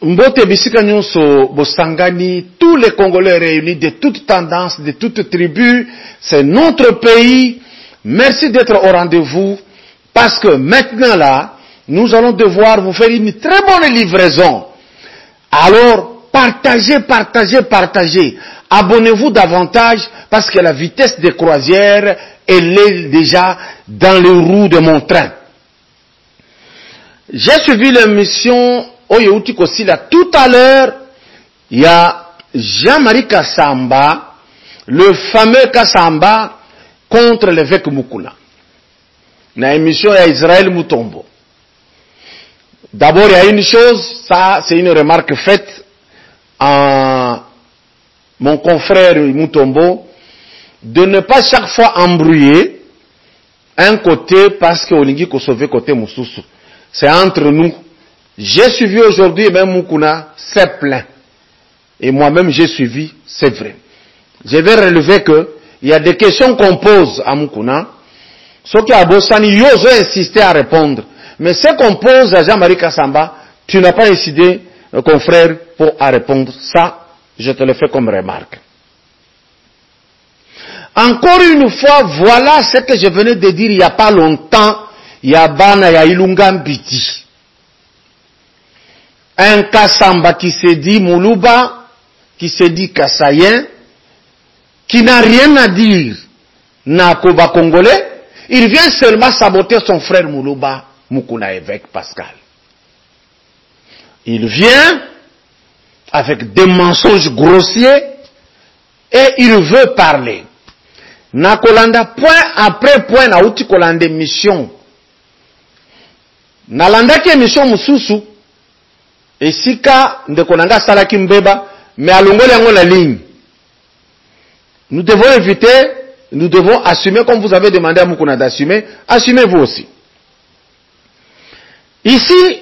Mbote bisika nyonso bosangani, tous les Congolais réunis de toutes tendances, de toutes tribus, c'est notre pays. Merci d'être au rendez-vous, parce que maintenant là, nous allons devoir vous faire une très bonne livraison. Alors, partagez, partagez, partagez. Abonnez-vous davantage, parce que la vitesse de croisière, elle est déjà dans les roues de mon train. J'ai suivi l'émission Oyeuti Kosila. Tout à l'heure, il y a Jean-Marie Kassamba, le fameux Kassamba, contre l'évêque Mukuna. Dans l'émission, il y a Israël Mutombo. D'abord, il y a une chose, ça c'est une remarque faite à mon confrère Mutombo, de ne pas chaque fois embrouiller un côté parce que Olingi ko sauver côté Moussousou. C'est entre nous. J'ai suivi aujourd'hui, et même Mukuna, c'est plein. Et moi-même, j'ai suivi, c'est vrai. Je vais relever que, il y a des questions qu'on pose à Mukuna. Ceux qui a Bossani, ils ont insisté à répondre. Mais ce qu'on pose à Jean-Marie Kassamba, tu n'as pas décidé, confrère, pour à répondre. Ça, je te le fais comme remarque. Encore une fois, voilà ce que je venais de dire il n'y a pas longtemps. Il y a Bana, il y a Ilungambiti. Un Kassamba qui se dit Moulouba, qui se dit Kassayen, qui n'a rien à dire, n'a Koba Congolais, il vient seulement saboter son frère Moulouba, Mukuna évêque Pascal. Il vient avec des mensonges grossiers et il veut parler. Na Kolanda, point après point, na outi Kolanda mission. Na landa ki mission Mususu, et sika ndekonanga salaki mbeba, mais alongole yango la ligne. Nous devons éviter, nous devons assumer, comme vous avez demandé à Mukuna d'assumer, assumez vous aussi. Ici,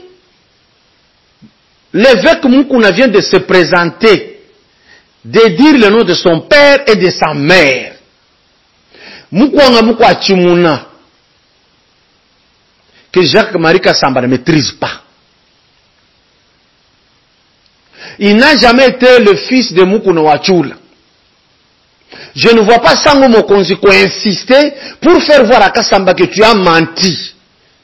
l'évêque Mukuna vient de se présenter, de dire le nom de son père et de sa mère. Mukwanga Mukwa Chimuna, que Jacques-Marie Kassamba ne maîtrise pas. Il n'a jamais été le fils de Mukuna Wachula. Je ne vois pas Sango Mokonzi insister pour faire voir à Kassamba que tu as menti.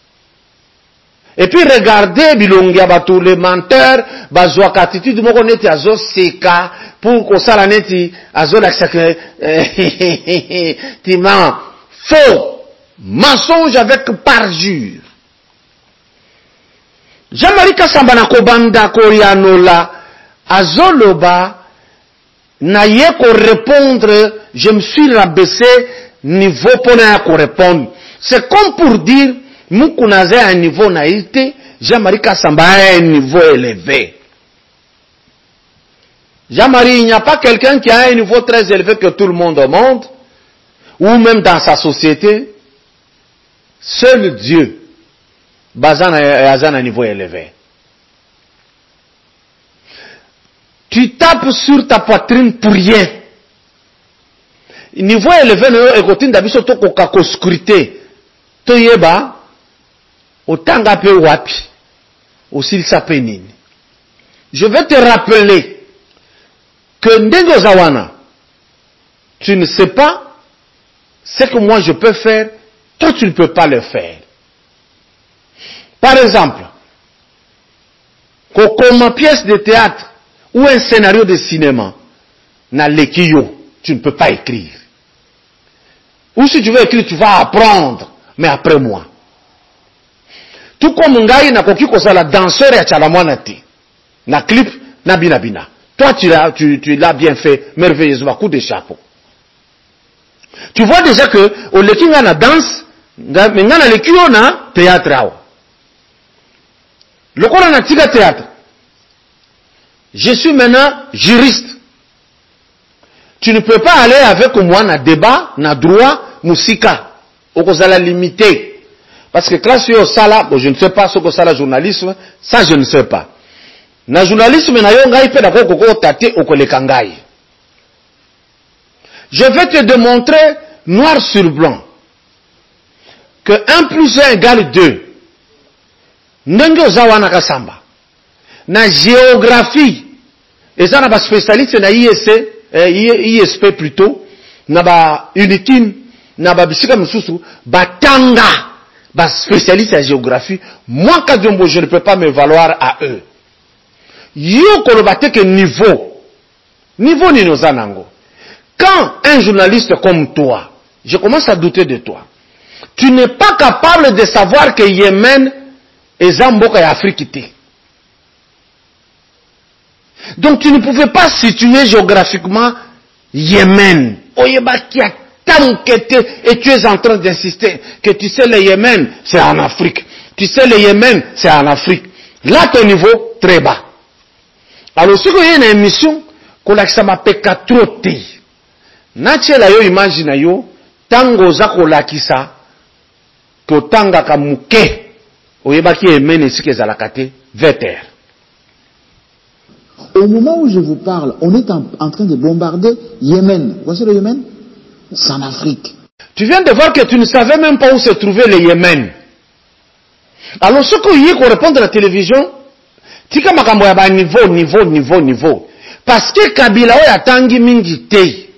Et puis regardez Bilongi Abatou, les menteurs, Bazouak attitude, Moko neti azo seka, pour qu'on s'ala neti azo l'aksakre, Timan, faux, mensonge avec parjure. Jean-Marie Kassamba na kobanda Korianola, azo loba, naye ko répondre, je me suis rabaissé, niveau pour na ko répondre. C'est comme pour dire, Mukuna a un niveau naïveté, Jean-Marie Kassamba a un niveau élevé. Jean-Marie, il n'y a pas quelqu'un qui a un niveau très élevé que tout le monde au monde, ou même dans sa société. Seul Dieu, basant à un niveau élevé. Tu tapes sur ta poitrine pour rien. Niveau élevé, nous d'abisso to kokako scruté. Toyeba, otanga pe wapi, osil sapenini. Je vais te rappeler que Ndengo Zawana, tu ne sais pas ce que moi je peux faire, toi tu ne peux pas le faire. Par exemple, comme une pièce de théâtre ou un scénario de cinéma, na lekiyo, tu ne peux pas écrire. Ou si tu veux écrire, tu vas apprendre, mais après moi. Tout comme ngai na koki ko sala danseur ya chalamwana ti. Na clip na bina bina. Toi tu l'as bien fait merveilleusement, coup de chapeau. Tu vois déjà que au lekinga na danse, mais na lekio na théâtre awa. Le kola na tika théâtre. Je suis maintenant juriste. Tu ne peux pas aller avec moi na débat, na droit, musika. Okozala limité. Parce que classe yo sala, bon, je ne sais pas ce que c'est le journalisme, ça je ne sais pas. Na journalisme na yo ngai pe dako koko tate okoleka ngai. Je vais te démontrer noir sur blanc que 1 + 1 = 2. Ndenge ozawana Kassamba. na géographie. Et ça, na ba spécialiste na ISP plutôt, na ba unikim, na ba bisika mususu, ba tanga, ba spécialiste en géographie. Moi, Kadiombo, je ne peux pas me valoir à eux. Yo kolobate que niveau ni nozanango. Quand un journaliste comme toi, je commence à douter de toi, tu n'es pas capable de savoir que Yémen est Zamboka et Afrique. Donc tu ne pouvais pas situer géographiquement Yémen. Et tu es en train d'insister que tu sais le Yémen, c'est en Afrique. Tu sais le Yémen, c'est en Afrique. Là, ton niveau, très bas. Alors, si il y a une émission, qu'on a trop té. Natchela yo imagine yo, tango za kolakisa, ko tanga kamuke, oyebaki Yémen esike zalakate, 20 heures. Au moment où je vous parle, on est en train de bombarder Yémen. Voici le Yémen? C'est en Afrique. Tu viens de voir que tu ne savais même pas où se trouvait le Yémen. Alors, ce qu'il y a qu'on répond à la télévision, tika makambo ya ba niveau. Parce que Kabila o ya tangi mingi te.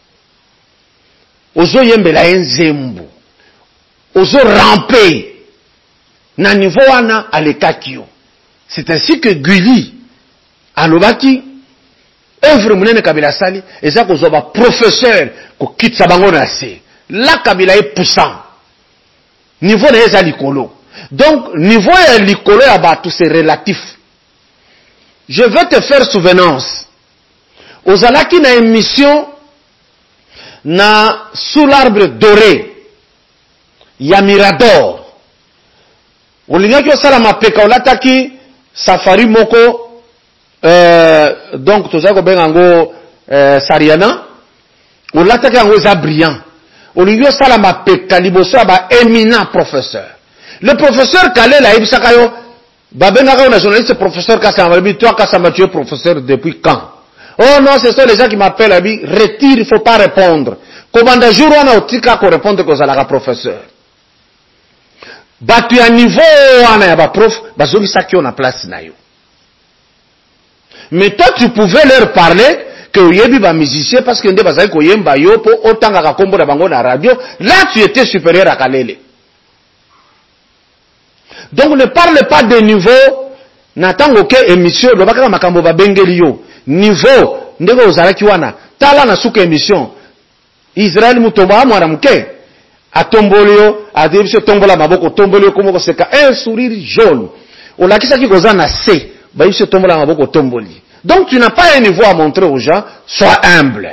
Ozo yembela enzembo. Ozo ramper. Na niveau wana alekakio. C'est ainsi que Guli alobaki œuvre munene Kabila sali eza kozo ba professeur ko kitsa bango na se. La Kabila est puissant. Niveau na eza likolo. Donc niveau ya likolo ya batu c'est relatif. Je veux te faire souvenance. Ozalaki na émission na sous l'arbre doré ya Mirador. Olingaki osala mapeka olataki safari moko donc tozali kobenga yango Sariana. Olataki yango eza brillant. Olingi osala mapeka liboso ya ba éminent professeur. Le professeur Kalela ibisaka yo babengaka na journaliste professeur Kassamba, toi Kassamba tu es professeur depuis quand? Oh non, ce sont les gens qui m'appellent, retire, il ne faut pas répondre. Commanda jour on a otika ko répondre que zalaka professeur. Batu ya niveau wana ya ba prof, bazoki saki on a place na yo. Mais toi tu pouvais leur parler que yebi ba musicien parce que nde bazali ko yemba yo po otanga ka kombo na bango na radio, là tu étais supérieur à Kalele. Donc ne parle pas de niveau natango ke émission lobaka makambo ba bengeli yo. Niveau ndeko ozalaki wana tala na suka émission Israël mutomba mwana muke atombolio adebise tombola maboko tombolio komoko seka un sourire jaune olakisa ki koza na C ba yise tombola maboko tomboli. Donc tu n'as pas un niveau à montrer aux gens, sois humble.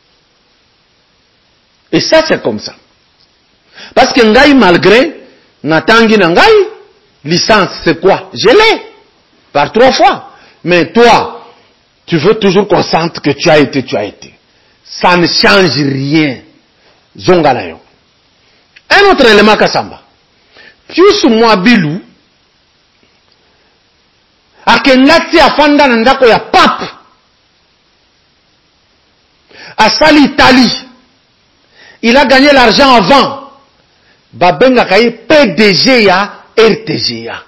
Et ça c'est comme ça. Parce que ngai malgré natangi na ngai licence c'est quoi? Je l'ai par 3 fois. Mais toi tu veux toujours qu'on sente que tu as été. Ça ne change rien. Zongalayo. Un autre élément Kassamba. Pius Mwabilu, akendati afanda na ndako ya pape. Asali Italie. Il a gagné l'argent avant. Babenga kaye PDG ya RTGA.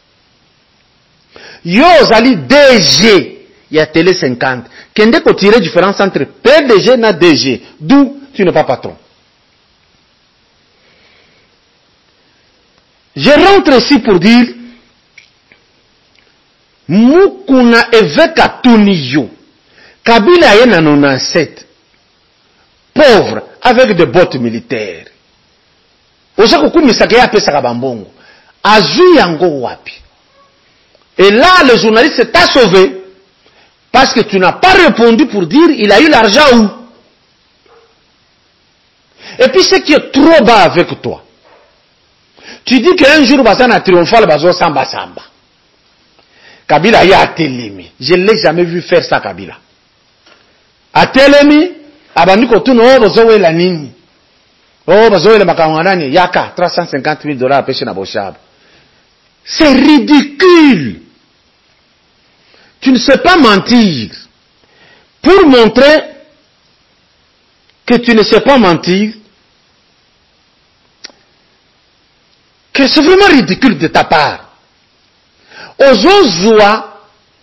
Yo zali DG. Il y a Télé 50. Kende ko tirer différence entre PDG na DG. D'où tu n'es pas patron. Je rentre ici pour dire Mukuna eveka tuniyo. Kabila ye na 97. Pauvre, avec des bottes militaires. Oja kukumisaka ya pesa kabambongo. Azu yango wapi. Et là, le journaliste t'a sauvé. Parce que tu n'as pas répondu pour dire il a eu l'argent où. Et puis ce qui est trop bas avec toi. Tu dis qu'un jour Bazana triomphal Bazo Samba Samba. Kabila y a Atelemi. Je ne l'ai jamais vu faire ça Kabila. Atelemi, abandi kotuno Bazo la nini. Oh Bazo la makawanani yaka $350,000 à pêcher na boshab. C'est ridicule. Tu ne sais pas mentir. Pour montrer que tu ne sais pas mentir, que c'est vraiment ridicule de ta part. Ozozua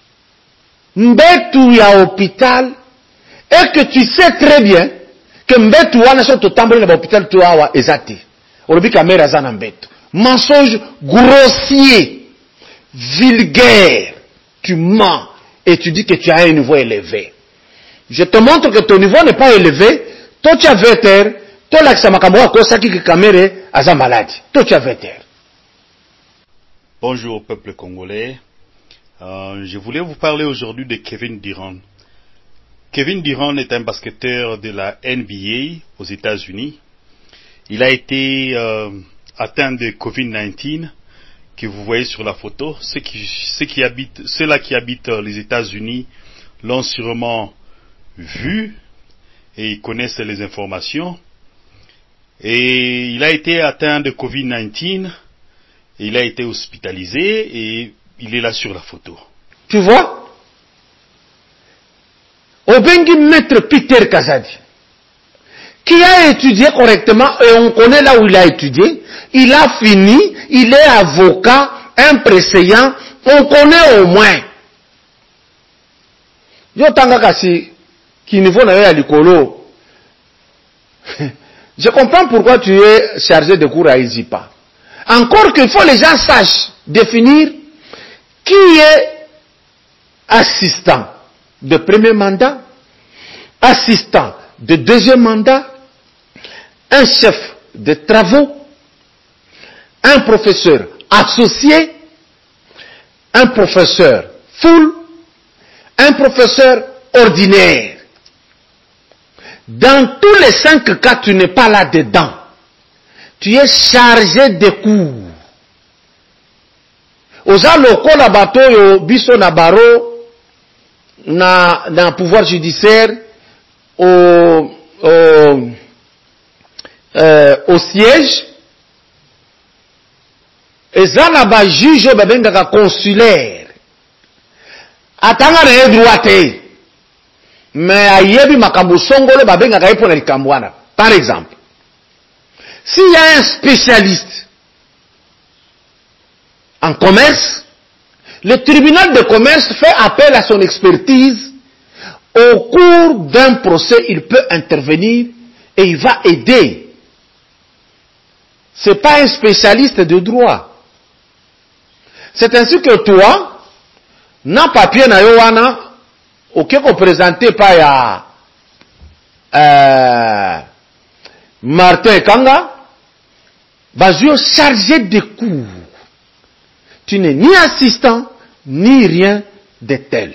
mbetu ya hôpital et que tu sais très bien que mbetu wana so to tamboli na hôpital to awa ezati olobi kamera zana mbetu. Mensonge grossier, vulgaire, tu mens et tu dis que tu as un niveau élevé. Je te montre que ton niveau n'est pas élevé. Toi tu as 20 heures, toi là ça makamwa ko saki que kamera aza malade. Toi tu as 20 heures. Bonjour peuple congolais. Je voulais vous parler aujourd'hui de Kevin Durant. Kevin Durant est un basketteur de la NBA aux États-Unis. Il a été atteint de Covid-19 que vous voyez sur la photo. Ceux-là qui habitent les États-Unis l'ont sûrement vu et ils connaissent les informations. Et il a été atteint de Covid-19. Il a été hospitalisé et il est là sur la photo. Tu vois? Obengi maître Peter Kazadi, qui a étudié correctement, et on connaît là où il a étudié, il a fini, il est avocat, un préséant, on connaît au moins. Yo tanga kasi, qui niveau na yo ya likolo. Je comprends pourquoi tu es chargé de cours à Izipa. Encore qu'il faut les gens sachent définir qui est assistant de premier mandat, assistant de deuxième mandat, un chef de travaux, un professeur associé, un professeur full, un professeur ordinaire. Dans tous les 5 cas, tu n'es pas là-dedans. Tu es chargé de cours. Oza lokola bato yo biso na baro na pouvoir judiciaire au siège. Eza na ba juge babengaka consulaire. Atanga na droite. Mais ayebi makambo songolo babengaka epona likambo wana. Par exemple, s'il y a un spécialiste en commerce, le tribunal de commerce fait appel à son expertise. Au cours d'un procès, il peut intervenir et il va aider. C'est pas un spécialiste de droit. C'est ainsi que toi, na papier na yo wana, ok ko présenté par ya Martin Kanga, bazio chargé de cours. Tu n'es ni assistant, ni rien de tel.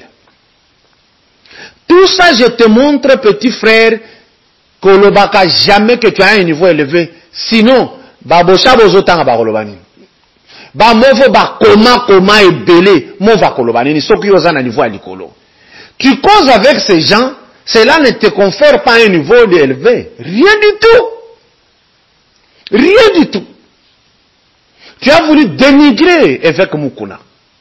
Tout ça, je te montre, petit frère, kolobaka jamais que tu as un niveau élevé. Sinon, babosha bozotanga bakolobani. Ba movo ba koma ebele, mova kolobani, ni soki yoza na niveau alikolo. Tu causes avec ces gens, cela ne te confère pas un niveau élevé. Rien du tout. Rien du tout. Tu as voulu dénigrer évêque Mukuna.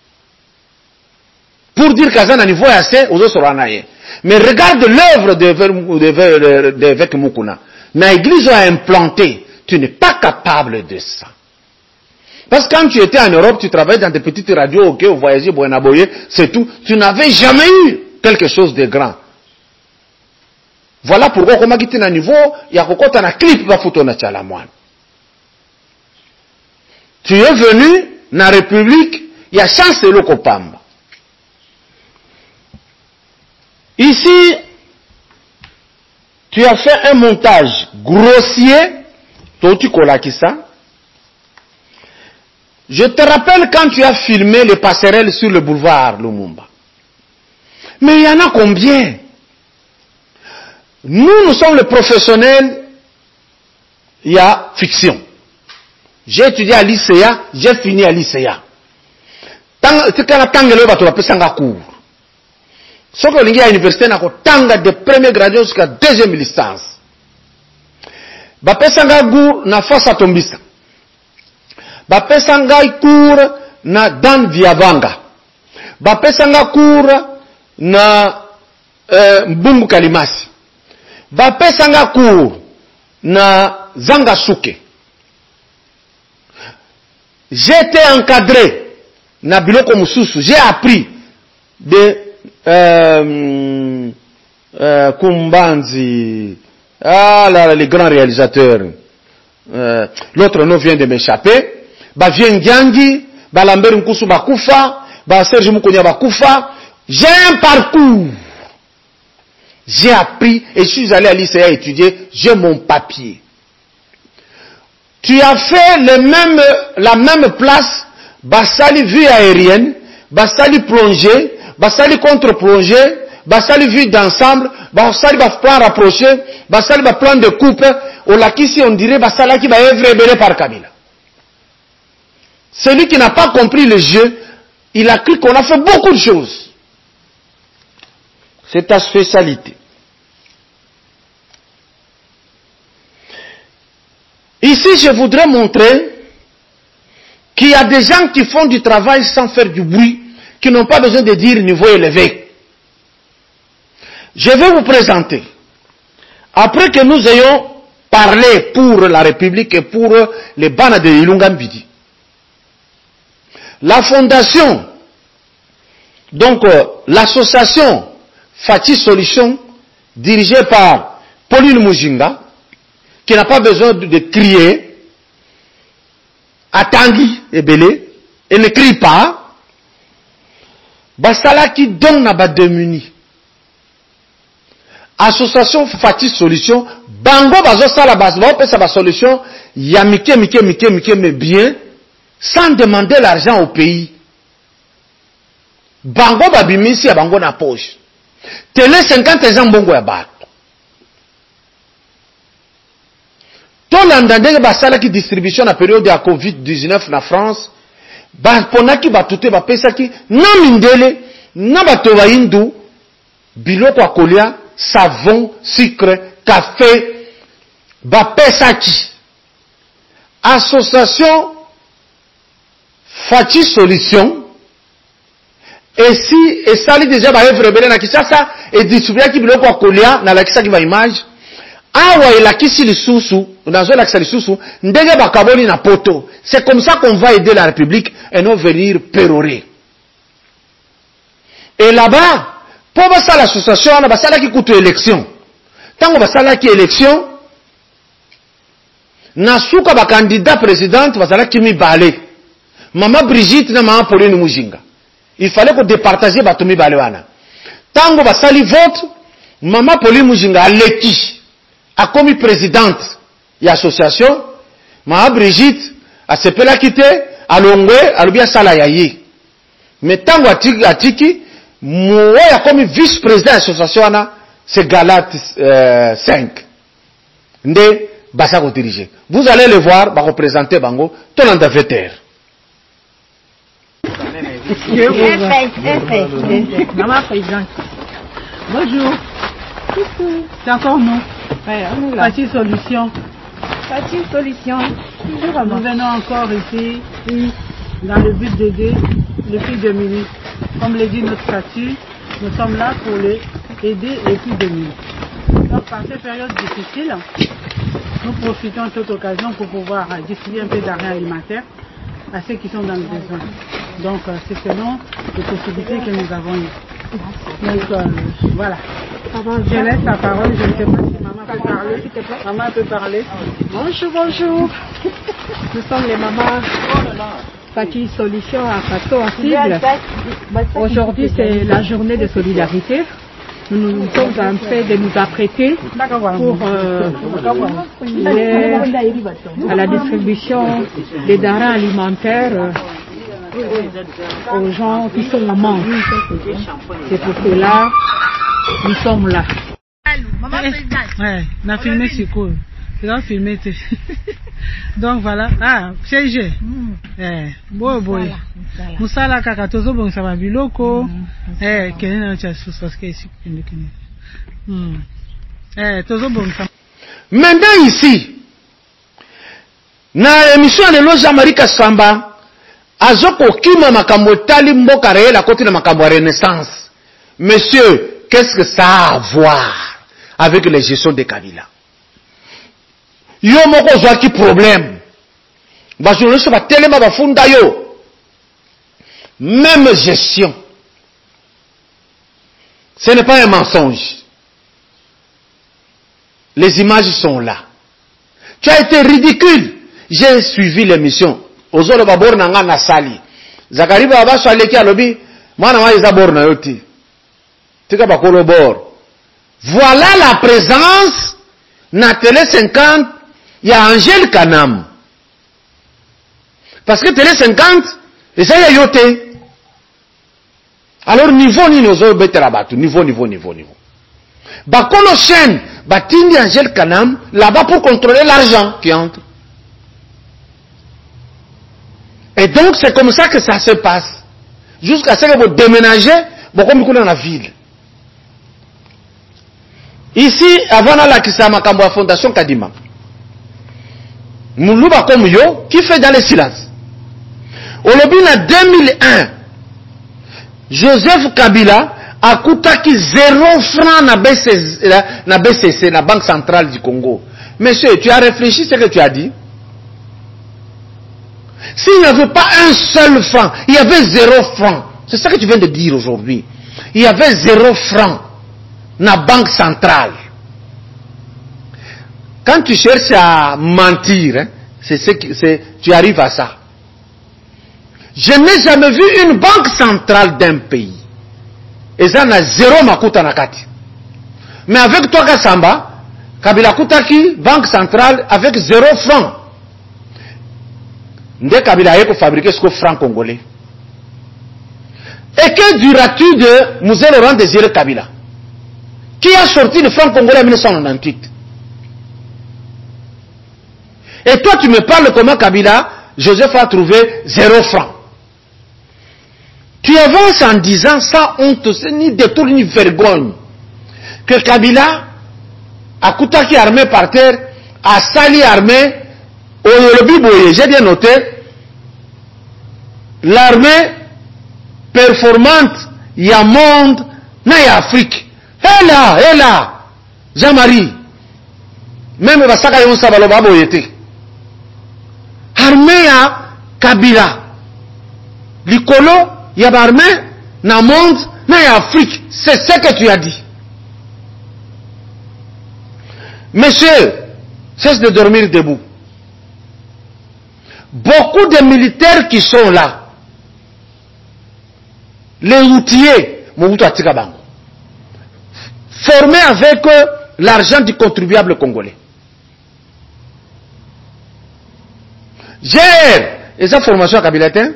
Pour dire qu'à un niveau assez, aux autres soranaye. Mais regarde l'œuvre d'évêque Mukuna. Na église a implanté. Tu n'es pas capable de ça. Parce que quand tu étais en Europe, tu travaillais dans des petites radios, ok, vous voyagez, Boyenaboye, c'est tout. Tu n'avais jamais eu quelque chose de grand. Voilà pourquoi, comme tu es à niveau, il y a encore un clip va foutre na chalamouane. Tu es venu dans la République, il y a chance le Kopamba. Ici, tu as fait un montage grossier, Toti Kolakisa. Je te rappelle quand tu as filmé les passerelles sur le boulevard Lumumba. Mais il y en a combien? Nous sommes les professionnels, il y a fiction. J'ai étudié à l'ICA, j'ai fini à l'ICA. C'est quand on a fait cours. Ce que l'on a à l'université, on a de premier gradué jusqu'à deuxième licence. Bapesanga cours na Fossa Tombisa. Bapesanga cours na Dan Viavanga. Bapesanga cours na Mbumbu Kalimasi. Bapesanga cours na Zanga Souke. J'ai été encadré na biloko mususu, j'ai appris de Kumbanzi, ah là, les grands réalisateurs. L'autre nom vient de m'échapper. Ba Viengiangi, ba Lambert Nkusu Bakufa, ba Serge Mukonya Bakufa. J'ai un parcours. J'ai appris et je suis allé à l'ICA étudier. J'ai mon papier. Tu as fait la même place. Basali vue aérienne, Basali plongée, Basali contre-plongée, Basali vue d'ensemble, Basali plan rapproché, Basali plan de coupe. Au Lakisi, on dirait Basala qui va être révélé par Kabila. Celui qui n'a pas compris le jeu, il a cru qu'on a fait beaucoup de choses. C'est ta spécialité. Ici, je voudrais montrer qu'il y a des gens qui font du travail sans faire du bruit, qui n'ont pas besoin de dire niveau élevé. Je vais vous présenter. Après que nous ayons parlé pour la République et pour les Bana de Ilungambidi, la fondation, donc l'association Fati Solution, dirigée par Pauline Mujinga, qui n'a pas besoin de crier, Atangui et Belé, et ne crie pas, Basala qui donne à Bademuni. Association Fati Solution, Bango Bazo Sala Basbo, peut sa solution, Yamike, mais bien, sans demander l'argent au pays. Bango Babimisi à Bango na poche. Télé 50 ans Bongo ya Bato. Tolanda basala ki distribution na période ya COVID-19 na France, ba ponaki batute ba pesaki na mindele na bato ba hindu biloko akolia, savon, sucre, café, ba pesaki. Association Fati Solution et si et sali déjà ba œuvre rebelle na Kinshasa et distribuer ki biloko akolia na la kisaki ba image. Awa elakisi lisusu, nazo elakisa lisusu, ndenge bakaboli na poto. C'est comme ça qu'on va aider la République et non venir pérorer. Et là-bas, pour basa l'association, on a basala qui coûte élection. Tant qu'on basala qui élection, nasuka ba candidat présidente basala qui mi balé. Maman Brigitte na maman Pauline Mujinga. Il fallait qu'on départager batumi balé wana. Tant qu'on basali vote, maman Pauline Mujinga a leki. A commis présidente de l'association, ma Brigitte a sepé la quitter, a longwe, a l'obia salayayi. Mais tant que atiki, moi a commis vice-président de l'association, c'est Galate 5. Nde, basa ko diriger. Vous allez le voir, va représenter Bango, tout le monde Maman présidente. Bonjour. C'est encore nous. Ouais, on est là. Fati Solution. Fati Solution. Nous venons encore ici, dans le but d'aider les filles de Mini. Comme le dit notre statut, nous sommes là pour les aider les filles de Mini. Donc, par ces périodes difficiles, nous profitons de toute occasion pour pouvoir distribuer un peu d'argent alimentaire à ceux qui sont dans le besoin. Donc, c'est selon les possibilités que nous avons eues. Donc, voilà. Je laisse la parole, je ne sais pas si maman peut parler. Maman peut parler. Bonjour, bonjour. Nous sommes les mamans Fati Solution à Faso en cible. Aujourd'hui, c'est la journée de solidarité. Nous sommes en train de nous apprêter pour à la distribution des denrées alimentaires aux gens qui sont en manque. C'est pour cela nous sommes là. Ouais, on a filmé sur quoi? C'est là filmé. Donc voilà. Ah, CG. Boy boy. Musala kaka tozo bon sama biloko. Kene na cha parce que ici tozo bon sama. Maintenant ici, na émission de Loja Marika Samba, azoko kima makambo tali mboka réel à côté de makambo Renaissance. Monsieur, qu'est-ce que ça a à voir avec la gestion de Kabila? Yo moko zwaki problème. Ba journaliste ba telema ba funda yo. Même gestion. Ce n'est pas un mensonge. Les images sont là. Tu as été ridicule. J'ai suivi l'émission. Ozolo babor nanga na sali. Zakari baba swale ki alobi, mwana wa izabor na yoti. Tika bakolo bor. Voilà la présence na télé 50, il y a Angèle Kanam. Parce que télé 50, et ça y a yoté. Alors niveau ni nozo betera batu, niveau. Bakono chaîne, batindi Angèle Kanam, là-bas pour contrôler l'argent qui entre. Et donc c'est comme ça que ça se passe. Jusqu'à ce que vous déménagez, vous communiquez dans la ville. Ici, avant la Kisama Kamboa Fondation Kadima, Moulouba comme yo, qui fait dans les silences. Au lobby en 2001, Joseph Kabila a coûté 0 francs na BCC, la Banque Centrale du Congo. Monsieur, tu as réfléchi ce que tu as dit? S'il n'y avait pas un seul franc, il y avait 0 franc. C'est ça que tu viens de dire aujourd'hui. Il y avait 0 franc na Banque Centrale. Quand tu cherches à mentir, hein, tu arrives à ça. Je n'ai jamais vu une banque centrale d'un pays. Et ça n'a 0 makuta nakati. Mais avec toi Kassamba, Kabila Koutaki, banque centrale avec 0 franc. Ndé Kabila a fabriqué ce franc congolais. Et que diras-tu de Mouzé Laurent Désiré Kabila, qui a sorti le franc congolais en 1998? Et toi tu me parles comment Kabila, Joseph a trouvé 0 franc. Tu avances en disant ça honte, ni détour ni vergogne, que Kabila a Koutaki armé par terre, a Sali armé, au Yolobi Boye, j'ai bien noté, l'armée performante, il y a monde, il y a Afrique. Et là, Jean-Marie, même Vasaka Yon Sabaloba Boyete, armée à Kabila, l'Ikolo, il y a armée, na monde, il y a Afrique. C'est ce que tu as dit. Monsieur, cesse de dormir debout. Beaucoup de militaires qui sont là, les outillés, formés avec l'argent du contribuable congolais. Gère, et sa formation à Kabilatin.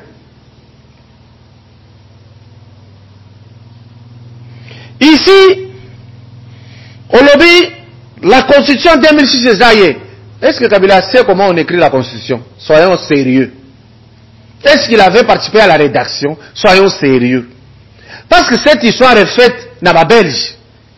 Ici, au lobby, la constitution 2006 est zaïe. Est-ce que Kabila sait comment on écrit la constitution? Soyons sérieux. Est-ce qu'il avait participé à la rédaction? Soyons sérieux. Parce que cette histoire est faite dans la Belge.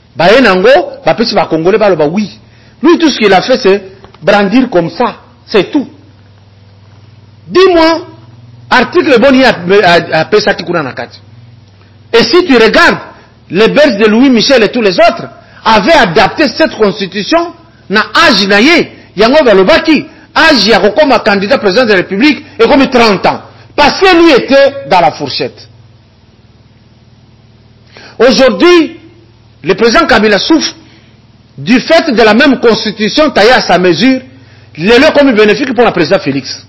Oui. Lui, tout ce qu'il a fait, c'est brandir comme ça. C'est tout. Dis-moi, article Boni a Pesa Kikuna Nakati. Et si tu regardes, les Belges de Louis Michel et tous les autres avaient adapté cette constitution na âge naye. Yango Balobaki, âge ya comme candidat président de la République et comme 30 ans. Parce que lui était dans la fourchette. Aujourd'hui, le président Kabila souffre du fait de la même constitution taillée à sa mesure, le comme bénéfique pour le président Félix.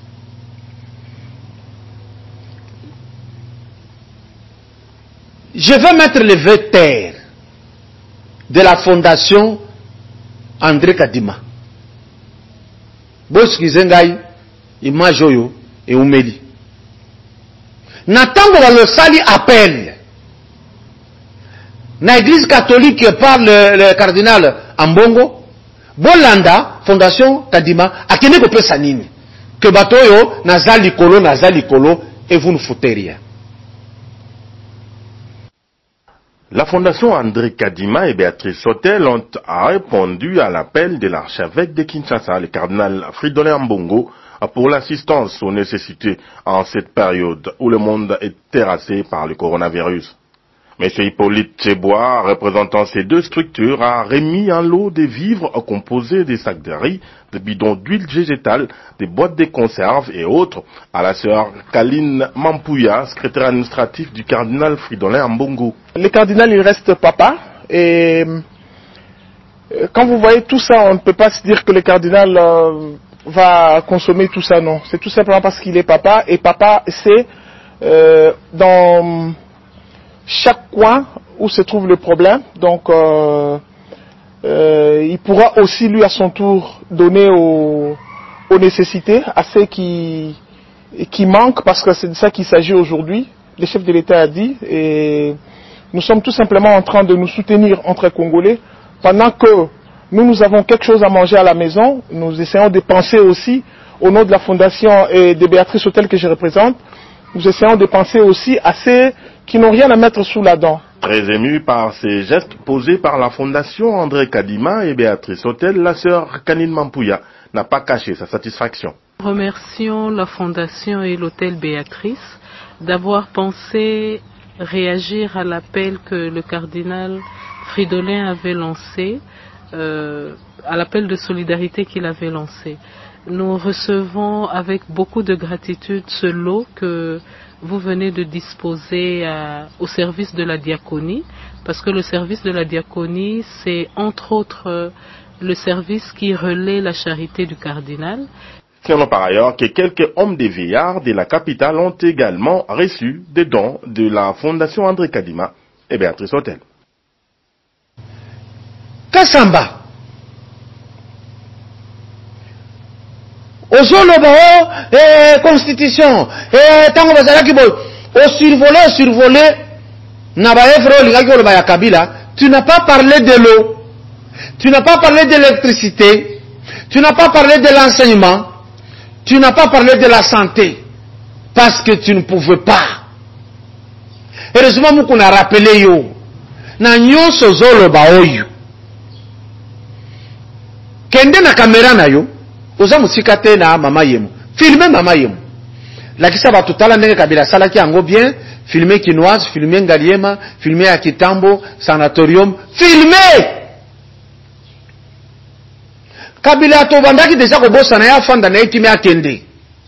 Je vais mettre le vétère de la fondation André Kadima. Boski Zengai, Imajoyo et Oumeli. N'attendons le sali appel. Na l'église catholique par le cardinal Ambongo, Bolanda, fondation Kadima, a kene ko pesa nini? Que batoyo, nazali kolo, et vous ne foutez rien. La fondation André Kadima et Béatrice Sotel ont répondu à l'appel de l'archevêque de Kinshasa, le cardinal Fridolin Ambongo, pour l'assistance aux nécessités en cette période où le monde est terrassé par le coronavirus. M. Hippolyte Chebois, représentant ces deux structures, a remis un lot de vivres composés des sacs de riz, de bidons d'huile végétale, des boîtes de conserve et autres à la sœur Kaline Mampouya, secrétaire administratif du cardinal Fridolin Ambongo. Le cardinal, il reste papa, et quand vous voyez tout ça, on ne peut pas se dire que le cardinal va consommer tout ça, non. C'est tout simplement parce qu'il est papa, et papa, c'est dans chaque coin où se trouve le problème. Donc, il pourra aussi, lui, à son tour, donner aux nécessités, à ceux qui manquent, parce que c'est de ça qu'il s'agit aujourd'hui. Le chef de l'État a dit, et nous sommes tout simplement en train de nous soutenir entre Congolais. Pendant que nous avons quelque chose à manger à la maison, nous essayons de penser aussi, au nom de la fondation et de Béatrice Hôtel que je représente, nous essayons de penser aussi à ceux qui n'ont rien à mettre sous la dent. Très ému par ces gestes posés par la fondation André Kadima et Béatrice Hôtel, la sœur Kaline Mampouya n'a pas caché sa satisfaction. Remercions la fondation et l'hôtel Béatrice d'avoir pensé réagir à l'appel que le cardinal Fridolin avait lancé, à l'appel de solidarité qu'il avait lancé. Nous recevons avec beaucoup de gratitude ce lot que vous venez de disposer au service de la diaconie, parce que le service de la diaconie, c'est entre autres le service qui relaie la charité du cardinal. Sinon par ailleurs que quelques hommes des vieillards de la capitale ont également reçu des dons de la fondation André Kadima et Béatrice Hôtel. Kasamba ozoloba constitution tango bazalaki boy survolé na ba evre olingaki oloba ya Kabila. Tu n'as pas parlé de l'eau, tu n'as pas parlé de l'électricité, tu n'as pas parlé de l'enseignement, tu n'as pas parlé de la santé, parce que tu ne pouvais pas. Heureusement mukuna rappelé yo na nyonso zoloba oyo kende na kamera na yo oza musika te na mama yemu, filmer mama yemu lakisa batu tala ndenge Kabila salaki yango bien, filmer Kinoise, filmer Ngaliema, filmer ya Kitambo sanatorium, filmer Kabila to bandaki deja ko bossa na ya fanda na ekimi akende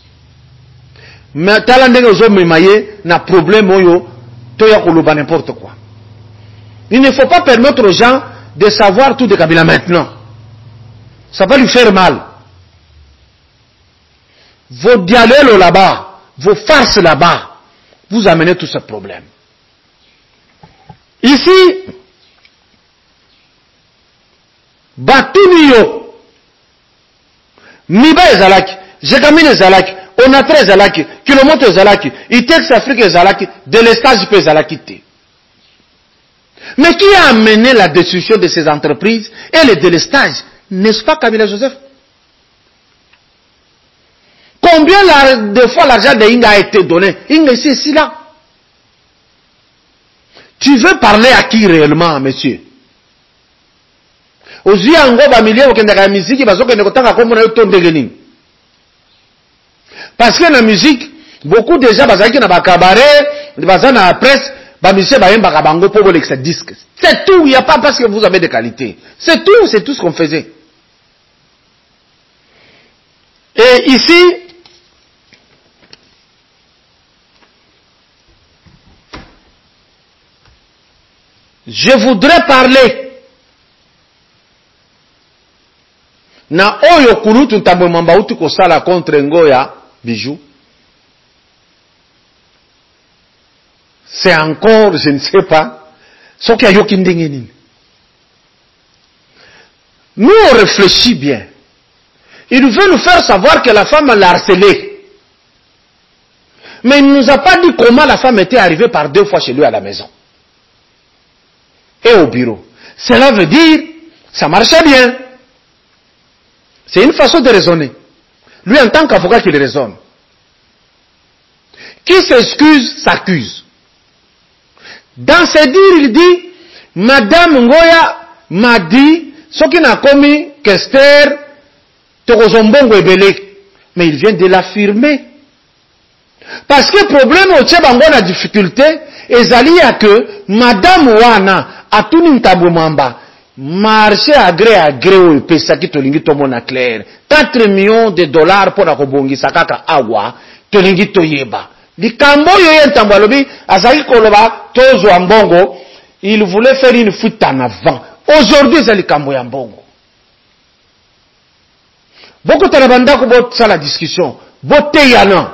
mais tala ndenge ozo memaye na problème oyo to ya koloba n'importe quoi. Il ne faut pas permettre aux gens de savoir tout de Kabila maintenant. Ça va lui faire mal. Vos dialogues là-bas, vos farces là-bas, vous amenez tous ces problèmes. Ici, Batunio, Miba ezalaki, Jekamine ezalaki, Onatre ezalaki, Kilomoto ezalaki, Itex Afrique ezalaki, de l'estage peut ezalaki te. Mais qui a amené la destruction de ces entreprises et le délestage? N'est-ce pas Kabila Joseph? Combien de fois l'argent de Inga a été donné? Inga ici là. Tu veux parler à qui réellement, monsieur? Ozui ango ba milieu okendaka musique bazokende kotanga kombo na yo to ndegeni. Parce que la musique, beaucoup de gens bazaki na ba cabaret, bazana na presse, ba musicien ba yemba ka bango pour bolekisa disque. C'est tout, il n'y a pas parce que vous avez des qualités. C'est tout ce qu'on faisait. Et ici, je voudrais parler na oyo kulutu ntambo mamba uti kosala contre Ngoya Bijou. C'est encore, je ne sais pas, ce qu'il y a yoki ndenge nini. Nous on réfléchit bien. Il veut nous faire savoir que la femme l'a harcelé. Mais il ne nous a pas dit comment la femme était arrivée par 2 fois chez lui à la maison. Et au bureau. Cela veut dire, ça marchait bien. C'est une façon de raisonner. Lui, en tant qu'avocat, qu'il raisonne. Qui s'excuse, s'accuse. Dans ses dires, il dit, Madame Ngoya m'a dit, ce qui n'a commis qu'Esther, Tokozombongo Ebele. Mais il vient de l'affirmer. Parce que le problème au Tchebango a difficulté, ezali ya que madame wana atuni ntabwe mwamba marché à gré oyo pesaki tolingi tomona clair 4 millions de dollars pour kobongisa kaka awa tolingi toyeba likambo oyo ye ntambo alobi azali koloba tozwa mbongo. Il voulait faire une fuite en avant. Aujourd'hui c'est likambo ya mbongo. Beaucoup talabandako botsa la discussion boteyana.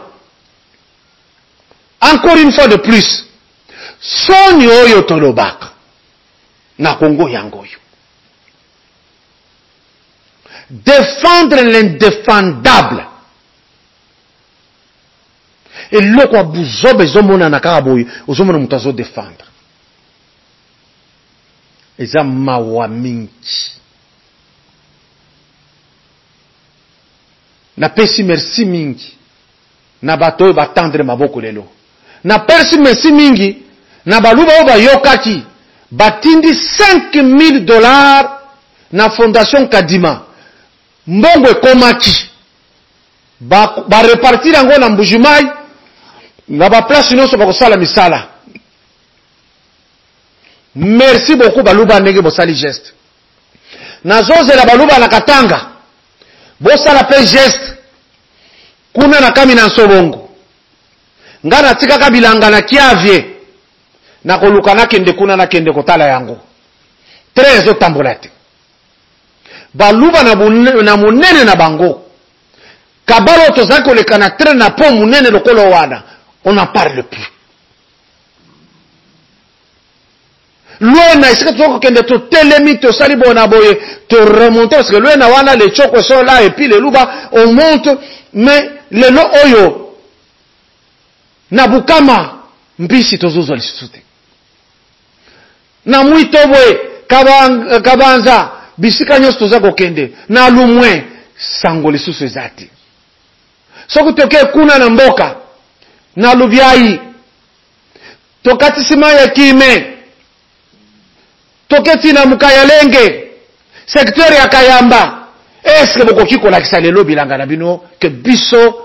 Encore une fois de plus, soni oyo tolobaka na Congo yangoyo. Défendre l'indéfendable. Et loko abuzobe zomona na karaboyo, ozomona mutazo défendre. Eza mawa mingi. Na pesi merci mingi. Na bato batendre maboko lelo. Na pesi merci mingi. Na baluba oba yokaki. Batindi $5,000 na fondation Kadima. Mbongo ekomaki. Ba repartir yango na Mbujimai. Na ba place nyonso bakosala misala. Merci beaucoup baluba ndenge bosali geste. Nazozela baluba na Katanga. Bosala pe geste. Kuna na kami na Nsobongo. Ngana tika kabilanga na Kiavye. Na koluka na kende kuna na kende kotala yango. Trezo tambolate. Baluba na munene na bango. Kabalo tozako leka na tre na po munene lokolo wana. On n'en parle plus. Luena isika toko kende to telemi to sali bona boye to remonter parce que luena wana les choko sont là et puis les luba on monte mais le lo oyo na bukama mbisi tozuzo lisute na muito boye kabanza bisika nyos tozako kende na lumwe sango lisusu ezati soko toke kuna na mboka na lubiai tokati sima ya kime toketi na Mukayalenge secteur ya Kayamba est-ce que bokoki kolakisa lelo bilanga na bino que biso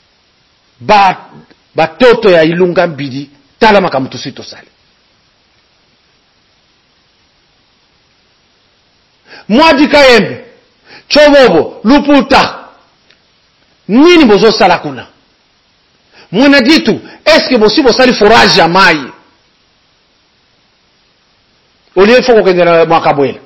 batoto ya Ilunga Mbidi tala makambo tosito sale Mwadi Kayembe Chobobo Luputa nini bozo sala kuna mwena ditu est-ce que bosibo sali forage ya mai au lieu faut qu'on ait Mwakabwela.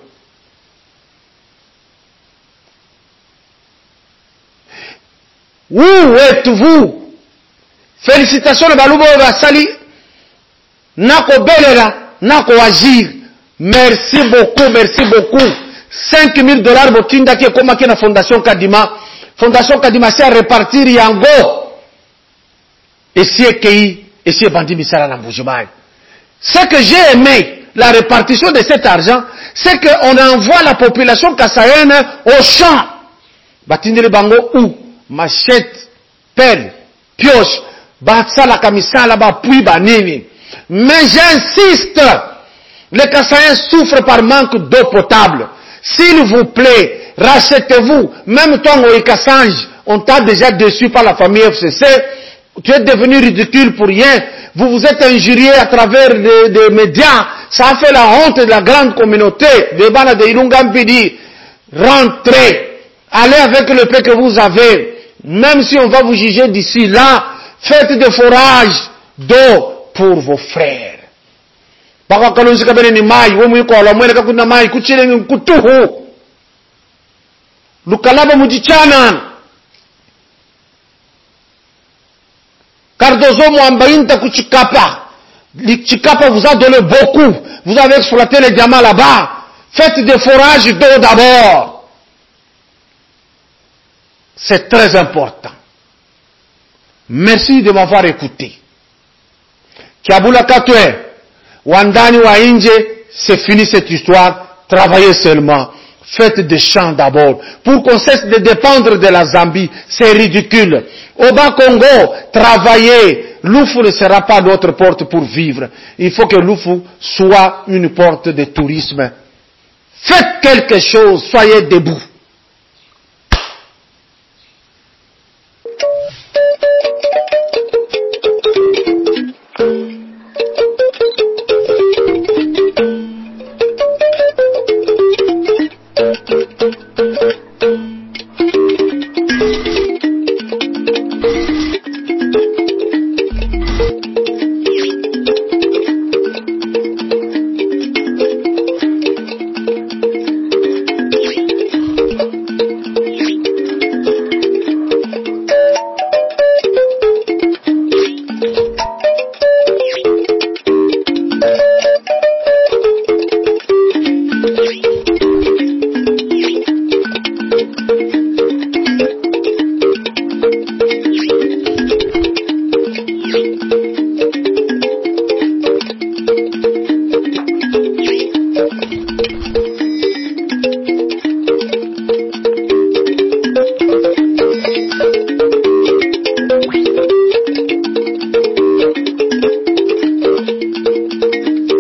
Où êtes-vous? Félicitations à Baloubo Basali. Nako Belela, Nako Agir. Merci beaucoup, merci beaucoup. $5,000 botinda qui est comme na Fondation Kadima. Fondation Kadima c'est à répartir yango. Et si Ekei, et si Bandi Misala na Mbujimai. Ce que j'ai aimé, la répartition de cet argent, c'est qu'on envoie la population kassaïenne au champ. Batindele bango ou machette, pelle, pioche, batsala kamisala ba puis banini. Mais j'insiste, les Kassaïens souffrent par manque d'eau potable. S'il vous plaît, rachetez-vous. Même toi, Ngoï Kassange, on t'a déjà déçu par la famille FCC. Tu es devenu ridicule pour rien. Vous vous êtes injurié à travers des médias. Ça a fait la honte de la grande communauté. Des Bana de Ilunga Mbidi. Rentrez. Allez avec le paix que vous avez. Même si on va vous juger d'ici là, faites des forages d'eau pour vos frères. Baka kalonzi kabene ni mai, wemu yuko ala mwene kakuna mai, kuchile kutuhu. Lukalaba mujichana. Cardozo Mwambainta Kuchikapa. Chikapa vous a donné beaucoup. Vous avez exploité les diamants là-bas. Faites des forages d'eau d'abord. C'est très important. Merci de m'avoir écouté. Kiabula Katwe, Wandani Wainje, c'est fini cette histoire. Travaillez seulement. Faites des champs d'abord. Pour qu'on cesse de dépendre de la Zambie. C'est ridicule. Au Bas-Congo, travaillez. L'Oufou ne sera pas notre porte pour vivre. Il faut que l'Oufou soit une porte de tourisme. Faites quelque chose. Soyez debout.